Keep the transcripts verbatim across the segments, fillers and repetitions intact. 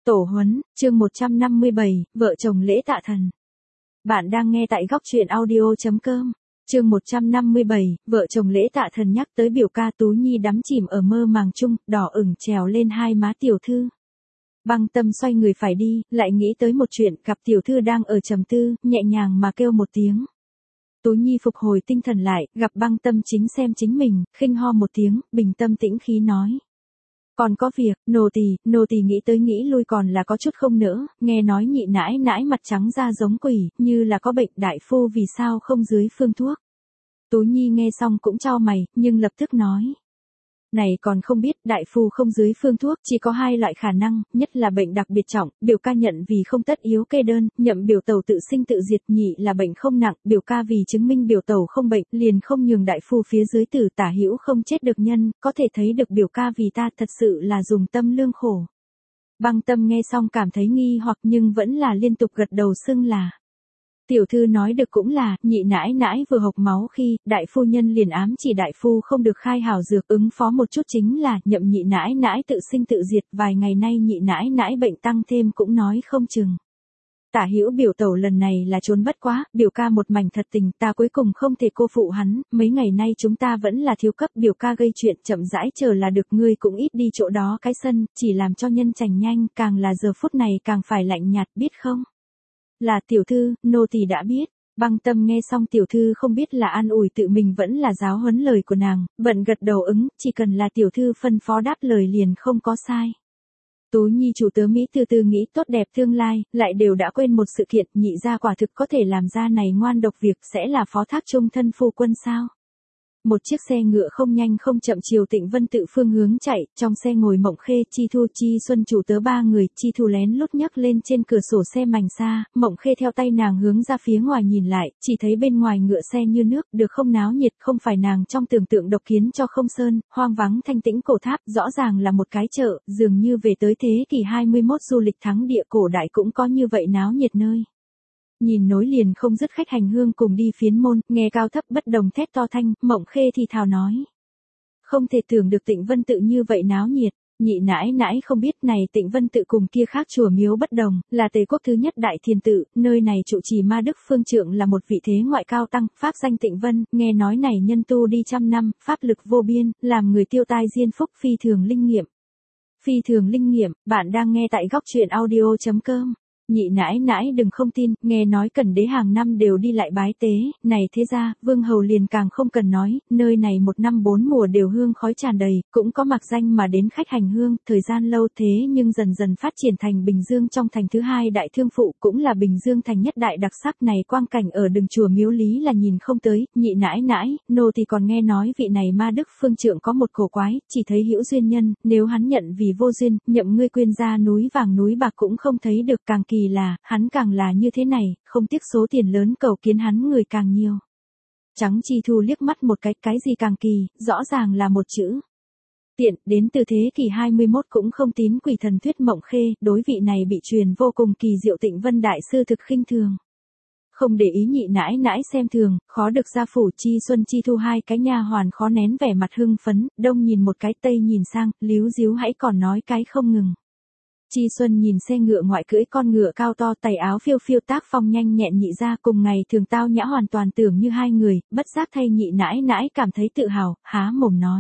Tổ huấn, chương một trăm năm mươi bảy, vợ chồng lễ tạ thần. Bạn đang nghe tại góc truyện audio chấm com. Chương một trăm năm mươi bảy, vợ chồng lễ tạ thần nhắc tới biểu ca Tú Nhi đắm chìm ở mơ màng chung, đỏ ửng trèo lên hai má tiểu thư. Băng Tâm xoay người phải đi, lại nghĩ tới một chuyện, gặp tiểu thư đang ở trầm tư, nhẹ nhàng mà kêu một tiếng. Tú Nhi phục hồi tinh thần lại, gặp Băng Tâm chính xem chính mình, khinh ho một tiếng, bình tâm tĩnh khí nói. Còn có việc, nô tỳ, nô tỳ nghĩ tới nghĩ lui còn là có chút không nỡ, nghe nói nhị nãi nãi mặt trắng da giống quỷ, như là có bệnh, đại phu vì sao không dưới phương thuốc. Tú Nhi nghe xong cũng chau mày, nhưng lập tức nói. Này còn không biết, đại phu không dưới phương thuốc, chỉ có hai loại khả năng, nhất là bệnh đặc biệt trọng, biểu ca nhận vì không tất yếu kê đơn, nhậm biểu tẩu tự sinh tự diệt, nhị là bệnh không nặng, biểu ca vì chứng minh biểu tẩu không bệnh, liền không nhường đại phu phía dưới tử tả hữu không chết được nhân, có thể thấy được biểu ca vì ta thật sự là dùng tâm lương khổ. Băng Tâm nghe xong cảm thấy nghi hoặc nhưng vẫn là liên tục gật đầu xưng là. Tiểu thư nói được cũng là, nhị nãi nãi vừa hộc máu khi, đại phu nhân liền ám chỉ đại phu không được khai hảo dược, ứng phó một chút chính là, nhậm nhị nãi nãi tự sinh tự diệt, vài ngày nay nhị nãi nãi bệnh tăng thêm cũng nói không chừng. Tả hữu biểu tẩu lần này là trốn bất quá, biểu ca một mảnh thật tình, ta cuối cùng không thể cô phụ hắn, mấy ngày nay chúng ta vẫn là thiếu cấp, biểu ca gây chuyện chậm rãi chờ là được, ngươi cũng ít đi chỗ đó cái sân, chỉ làm cho nhân chành nhanh, càng là giờ phút này càng phải lạnh nhạt, biết không? Là tiểu thư, nô tỳ đã biết. Băng Tâm nghe xong tiểu thư không biết là an ủi tự mình vẫn là giáo huấn lời của nàng, bận gật đầu ứng, chỉ cần là tiểu thư phân phó đáp lời liền không có sai. Tú Nhi chủ tớ Mỹ từ từ nghĩ tốt đẹp tương lai, lại đều đã quên một sự kiện, nhị gia quả thực có thể làm ra này ngoan độc việc, sẽ là phó thác trung thân phu quân sao. Một chiếc xe ngựa không nhanh không chậm chiều Tịnh Vân Tự phương hướng chạy, trong xe ngồi Mộng Khê, Chi Thu, Chi Xuân chủ tớ ba người, Chi Thu lén lút nhấc lên trên cửa sổ xe mành xa, Mộng Khê theo tay nàng hướng ra phía ngoài nhìn lại, chỉ thấy bên ngoài ngựa xe như nước, được không náo nhiệt, không phải nàng trong tưởng tượng độc kiến cho không sơn, hoang vắng thanh tĩnh cổ tháp, rõ ràng là một cái chợ, dường như về tới thế kỷ hai mươi mốt du lịch thắng địa cổ đại cũng có như vậy náo nhiệt nơi. Nhìn nối liền không dứt khách hành hương cùng đi phiến môn, nghe cao thấp bất đồng thét to thanh, Mộng Khê thì thào nói. Không thể tưởng được Tịnh Vân Tự như vậy náo nhiệt, nhị nãi nãi không biết này Tịnh Vân Tự cùng kia khác chùa miếu bất đồng, là Tề quốc thứ nhất đại thiền tự, nơi này trụ trì ma đức phương trượng là một vị thế ngoại cao tăng, pháp danh Tịnh Vân, nghe nói này nhân tu đi trăm năm, pháp lực vô biên, làm người tiêu tai diên phúc phi thường linh nghiệm. Phi thường linh nghiệm, bạn đang nghe tại góc truyện audio chấm com. Nhị nãi nãi đừng không tin, nghe nói Cẩn đế hàng năm đều đi lại bái tế, này thế ra, vương hầu liền càng không cần nói, nơi này một năm bốn mùa đều hương khói tràn đầy, cũng có mặc danh mà đến khách hành hương, thời gian lâu thế nhưng dần dần phát triển thành Bình Dương trong thành thứ hai đại thương phụ, cũng là Bình Dương thành nhất đại đặc sắc này, quang cảnh ở đường chùa miếu lý là nhìn không tới, nhị nãi nãi, nô thì còn nghe nói vị này ma đức phương trượng có một cổ quái, chỉ thấy hữu duyên nhân, nếu hắn nhận vì vô duyên, nhậm ngươi quyên ra núi vàng núi bạc cũng không thấy được, càng kỳ là, hắn càng là như thế này, không tiếc số tiền lớn cầu kiến hắn người càng nhiều. Trắng Chi Thu liếc mắt một cái, cái gì càng kỳ, rõ ràng là một chữ. Tiện, đến từ thế kỷ hai mươi mốt cũng không tín quỷ thần thuyết Mộng Khê, đối vị này bị truyền vô cùng kỳ diệu Tịnh Vân Đại Sư thực khinh thường. Không để ý nhị nãi nãi xem thường, khó được gia phủ Chi Xuân Chi Thu hai cái nha hoàn khó nén vẻ mặt hưng phấn, đông nhìn một cái tây nhìn sang, líu díu hãy còn nói cái không ngừng. Chi Xuân nhìn xe ngựa ngoại cưỡi con ngựa cao to, tay áo phiêu phiêu tác phong nhanh nhẹn nhị ra cùng ngày thường tao nhã hoàn toàn tưởng như hai người, bất giác thay nhị nãi nãi cảm thấy tự hào, há mồm nói.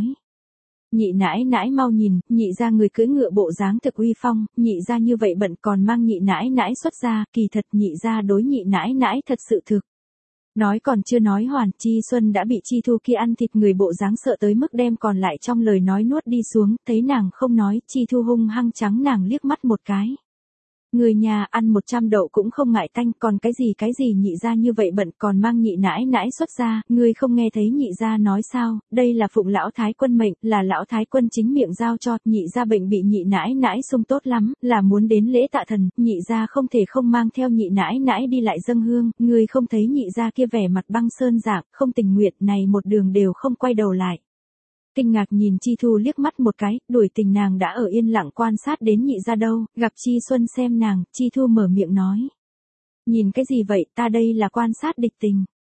Nhị nãi nãi mau nhìn, nhị ra người cưỡi ngựa bộ dáng thực uy phong, nhị ra như vậy bận còn mang nhị nãi nãi xuất ra, kỳ thật nhị ra đối nhị nãi nãi thật sự thực. Nói còn chưa nói hoàn, Chi Xuân đã bị Chi Thu kia ăn thịt người bộ dáng sợ tới mức đem còn lại trong lời nói nuốt đi xuống, thấy nàng không nói, Chi Thu hung hăng trắng nàng liếc mắt một cái. Người nhà ăn một trăm đậu cũng không ngại tanh, còn cái gì cái gì nhị ra như vậy bận còn mang nhị nãi nãi xuất ra, ngươi không nghe thấy nhị ra nói sao, đây là phụng lão thái quân mệnh, là lão thái quân chính miệng giao cho, nhị ra bệnh bị nhị nãi nãi sung tốt lắm, là muốn đến lễ tạ thần, nhị ra không thể không mang theo nhị nãi nãi đi lại dâng hương, ngươi không thấy nhị ra kia vẻ mặt băng sơn dạng, không tình nguyện này một đường đều không quay đầu lại. Kinh ngạc nhìn Chi Thu liếc mắt một cái, đuổi tình nàng đã ở yên lặng quan sát đến nhị ra đâu, gặp Chi Xuân xem nàng, Chi Thu mở miệng nói. Nhìn cái gì vậy, ta đây là quan sát địch tình.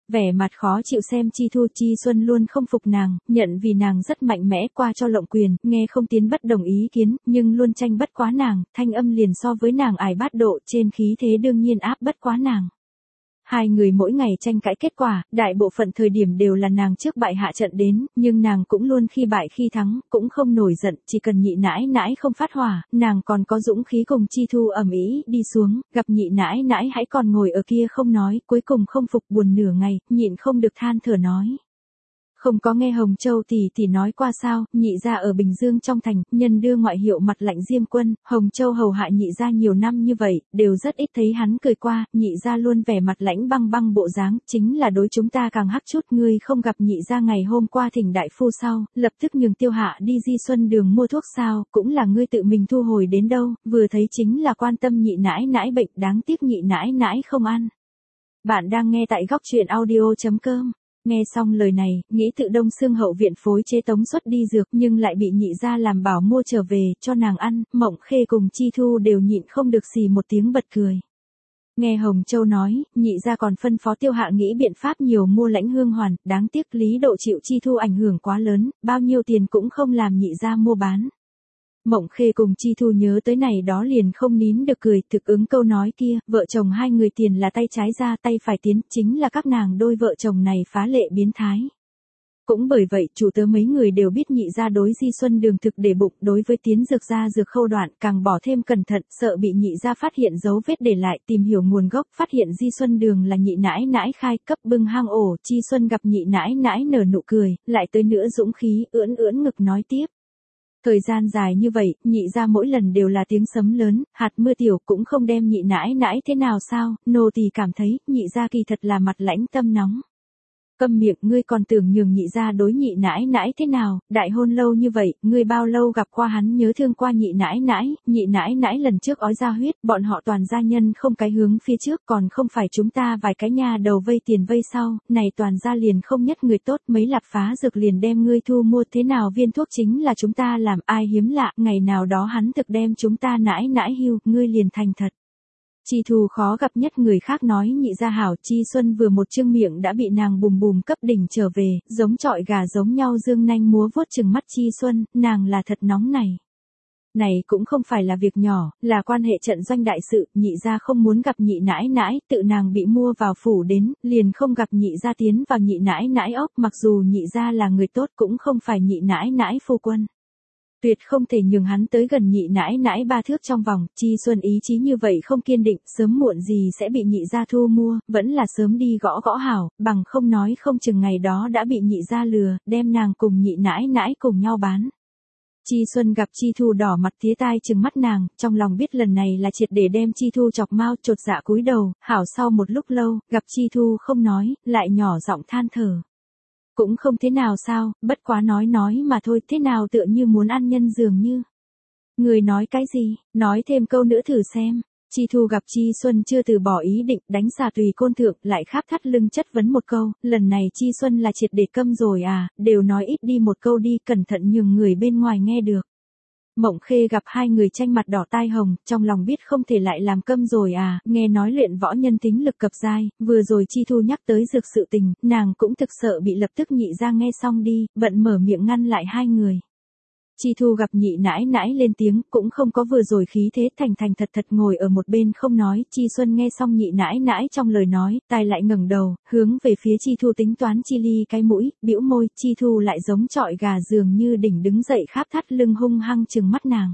Vẻ mặt khó chịu xem Chi Thu. Chi Xuân luôn không phục nàng, nhận vì nàng rất mạnh mẽ qua cho lộng quyền, nghe không tiến bất đồng ý kiến, nhưng luôn tranh bất quá nàng, thanh âm liền so với nàng ải bát độ trên khí thế đương nhiên áp bất quá nàng. Hai người mỗi ngày tranh cãi kết quả, đại bộ phận thời điểm đều là nàng trước bại hạ trận đến, nhưng nàng cũng luôn khi bại khi thắng, cũng không nổi giận, chỉ cần nhị nãi nãi không phát hỏa, nàng còn có dũng khí cùng Chi Thu ầm ĩ đi xuống, gặp nhị nãi nãi hãy còn ngồi ở kia không nói, cuối cùng không phục buồn nửa ngày, nhịn không được than thở nói. Không có nghe Hồng Châu tỷ tỷ nói qua sao, nhị gia ở Bình Dương trong thành, nhân đưa ngoại hiệu mặt lạnh Diêm Quân, Hồng Châu hầu hạ nhị gia nhiều năm như vậy, đều rất ít thấy hắn cười qua, nhị gia luôn vẻ mặt lãnh băng băng bộ dáng, chính là đối chúng ta càng hắc chút. Ngươi không gặp nhị gia ngày hôm qua thỉnh đại phu sau, lập tức nhường Tiêu Hạ đi Di Xuân Đường mua thuốc sao, cũng là ngươi tự mình thu hồi đến đâu, vừa thấy chính là quan tâm nhị nãi nãi bệnh, đáng tiếc nhị nãi nãi không ăn. Bạn đang nghe tại góc truyện audio chấm com. Nghe xong lời này, nghĩ tự Đông Xương hậu viện phối chế tống xuất đi dược nhưng lại bị nhị gia làm bảo mua trở về cho nàng ăn, Mộng Khê cùng Chi Thu đều nhịn không được xì một tiếng bật cười. Nghe Hồng Châu nói, nhị gia còn phân phó Tiêu Hạ nghĩ biện pháp nhiều mua lãnh hương hoàn, đáng tiếc Lý Độ chịu Chi Thu ảnh hưởng quá lớn, bao nhiêu tiền cũng không làm nhị gia mua bán. Mộng Khê cùng Chi Thu nhớ tới này đó liền không nín được cười, thực ứng câu nói kia, vợ chồng hai người tiền là tay trái ra tay phải tiến, chính là các nàng đôi vợ chồng này phá lệ biến thái. Cũng bởi vậy, chủ tớ mấy người đều biết nhị gia đối Di Xuân Đường thực để bụng, đối với tiến dược gia dược khâu đoạn, càng bỏ thêm cẩn thận, sợ bị nhị gia phát hiện dấu vết để lại, tìm hiểu nguồn gốc, phát hiện Di Xuân Đường là nhị nãi nãi khai, cấp bưng hang ổ, Chi Xuân gặp nhị nãi nãi nở nụ cười, lại tới nữa dũng khí, ưỡn ưỡn ngực nói tiếp. Thời gian dài như vậy, nhị gia mỗi lần đều là tiếng sấm lớn, hạt mưa tiểu cũng không đem nhị nãi nãi thế nào sao, nô tỳ cảm thấy, nhị gia kỳ thật là mặt lãnh tâm nóng. Câm miệng, ngươi còn tưởng nhường nhị gia đối nhị nãi nãi thế nào, đại hôn lâu như vậy, ngươi bao lâu gặp qua hắn nhớ thương qua nhị nãi nãi, nhị nãi nãi lần trước ói ra huyết, bọn họ toàn gia nhân không cái hướng phía trước, còn không phải chúng ta vài cái nhà đầu vây tiền vây sau, này toàn gia liền không nhất người tốt, mấy lạp phá dược liền đem ngươi thu mua thế nào viên thuốc chính là chúng ta làm, ai hiếm lạ, ngày nào đó hắn thực đem chúng ta nãi nãi hưu, ngươi liền thành thật. Chi Thu khó gặp nhất người khác nói nhị gia hảo, Chi Xuân vừa một chương miệng đã bị nàng bùm bùm cấp đỉnh trở về, giống trọi gà giống nhau dương nanh múa vuốt chừng mắt Chi Xuân, nàng là thật nóng này. Này cũng không phải là việc nhỏ, là quan hệ trận doanh đại sự, nhị gia không muốn gặp nhị nãi nãi, tự nàng bị mua vào phủ đến, liền không gặp nhị gia tiến vào nhị nãi nãi ốc, mặc dù nhị gia là người tốt cũng không phải nhị nãi nãi phu quân. Tuyệt không thể nhường hắn tới gần nhị nãi nãi ba thước trong vòng, Chi Xuân ý chí như vậy không kiên định, sớm muộn gì sẽ bị nhị gia thu mua, vẫn là sớm đi gõ gõ hảo, bằng không nói không chừng ngày đó đã bị nhị gia lừa, đem nàng cùng nhị nãi nãi cùng nhau bán. Chi Xuân gặp Chi Thu đỏ mặt tía tai trừng mắt nàng, trong lòng biết lần này là triệt để đem Chi Thu chọc mau, chột dạ cúi đầu, hảo sau một lúc lâu, gặp Chi Thu không nói, lại nhỏ giọng than thở. Cũng không thế nào sao, bất quá nói nói mà thôi, thế nào tựa như muốn ăn nhân dường như. Người nói cái gì, nói thêm câu nữa thử xem. Chi Thu gặp Chi Xuân chưa từ bỏ ý định, đánh xà tùy côn thượng, lại kháp thắt lưng chất vấn một câu, lần này Chi Xuân là triệt để câm rồi à, đều nói ít đi một câu đi, cẩn thận nhường người bên ngoài nghe được. Mộng Khê gặp hai người tranh mặt đỏ tai hồng, trong lòng biết không thể lại làm câm rồi à, nghe nói luyện võ nhân tính lực cập giai, vừa rồi Chi Thu nhắc tới dược sự tình, nàng cũng thực sợ bị lập tức nhị ra nghe xong đi, bận mở miệng ngăn lại hai người. Chi Thu gặp nhị nãi nãi lên tiếng, cũng không có vừa rồi khí thế, thành thành thật thật ngồi ở một bên không nói, Chi Xuân nghe xong nhị nãi nãi trong lời nói, tài lại ngẩng đầu, hướng về phía Chi Thu tính toán chi ly cái mũi, bĩu môi, Chi Thu lại giống trọi gà dường như đỉnh đứng dậy kháp thắt lưng hung hăng trừng mắt nàng.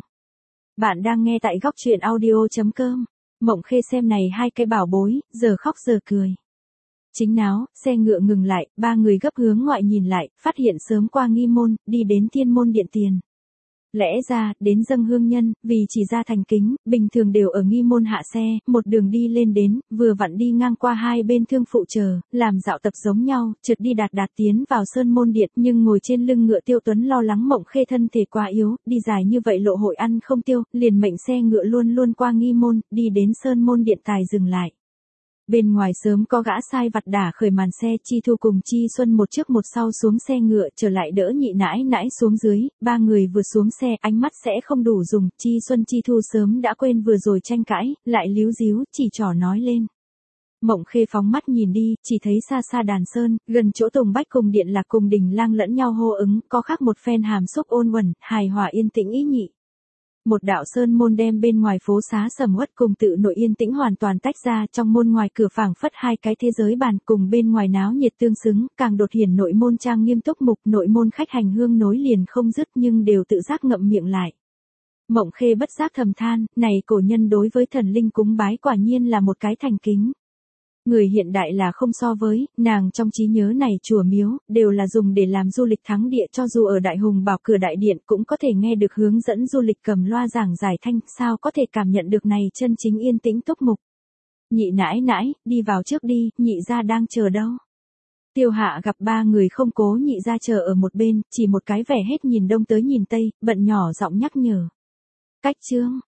Bạn đang nghe tại góc truyện audio chấm com, Mộng Khê xem này hai cái bảo bối, giờ khóc giờ cười. Chính náo, xe ngựa ngừng lại, ba người gấp hướng ngoại nhìn lại, phát hiện sớm qua nghi môn, đi đến thiên môn điện tiền. Lẽ ra, đến dâng hương nhân, vì chỉ ra thành kính, bình thường đều ở nghi môn hạ xe, một đường đi lên đến, vừa vặn đi ngang qua hai bên thương phụ chờ, làm dạo tập giống nhau, trượt đi đạt đạt tiến vào sơn môn điện, nhưng ngồi trên lưng ngựa Tiêu Tuấn lo lắng Mộng Khê thân thể quá yếu, đi dài như vậy lộ hội ăn không tiêu, liền mệnh xe ngựa luôn luôn qua nghi môn, đi đến sơn môn điện tài dừng lại. Bên ngoài sớm có gã sai vặt đả khởi màn xe, Chi Thu cùng Chi Xuân một trước một sau xuống xe ngựa, trở lại đỡ nhị nãi nãi xuống dưới, ba người vừa xuống xe, ánh mắt sẽ không đủ dùng, Chi Xuân Chi Thu sớm đã quên vừa rồi tranh cãi, lại líu díu, chỉ trỏ nói lên. Mộng Khê phóng mắt nhìn đi, chỉ thấy xa xa đàn sơn, gần chỗ Tùng Bách cùng Điện Lạc cùng Đình Lang lẫn nhau hô ứng, có khác một phen hàm xúc ôn uẩn, hài hòa yên tĩnh ý nhị. Một đạo sơn môn đem bên ngoài phố xá sầm uất cùng tự nội yên tĩnh hoàn toàn tách ra, trong môn ngoài cửa phảng phất hai cái thế giới bàn cùng bên ngoài náo nhiệt tương xứng, càng đột hiển nội môn trang nghiêm túc mục, nội môn khách hành hương nối liền không dứt nhưng đều tự giác ngậm miệng lại. Mộng Khê bất giác thầm than, này cổ nhân đối với thần linh cúng bái quả nhiên là một cái thành kính. Người hiện đại là không so với, nàng trong trí nhớ này chùa miếu, đều là dùng để làm du lịch thắng địa, cho dù ở Đại Hùng Bảo cửa đại điện cũng có thể nghe được hướng dẫn du lịch cầm loa giảng giải thanh, sao có thể cảm nhận được này chân chính yên tĩnh túc mục. Nhị nãi nãi, đi vào trước đi, nhị gia đang chờ đâu. Tiêu Hạ gặp ba người không cố nhị gia chờ ở một bên, chỉ một cái vẻ hết nhìn đông tới nhìn tây, bận nhỏ giọng nhắc nhở. Cách chương.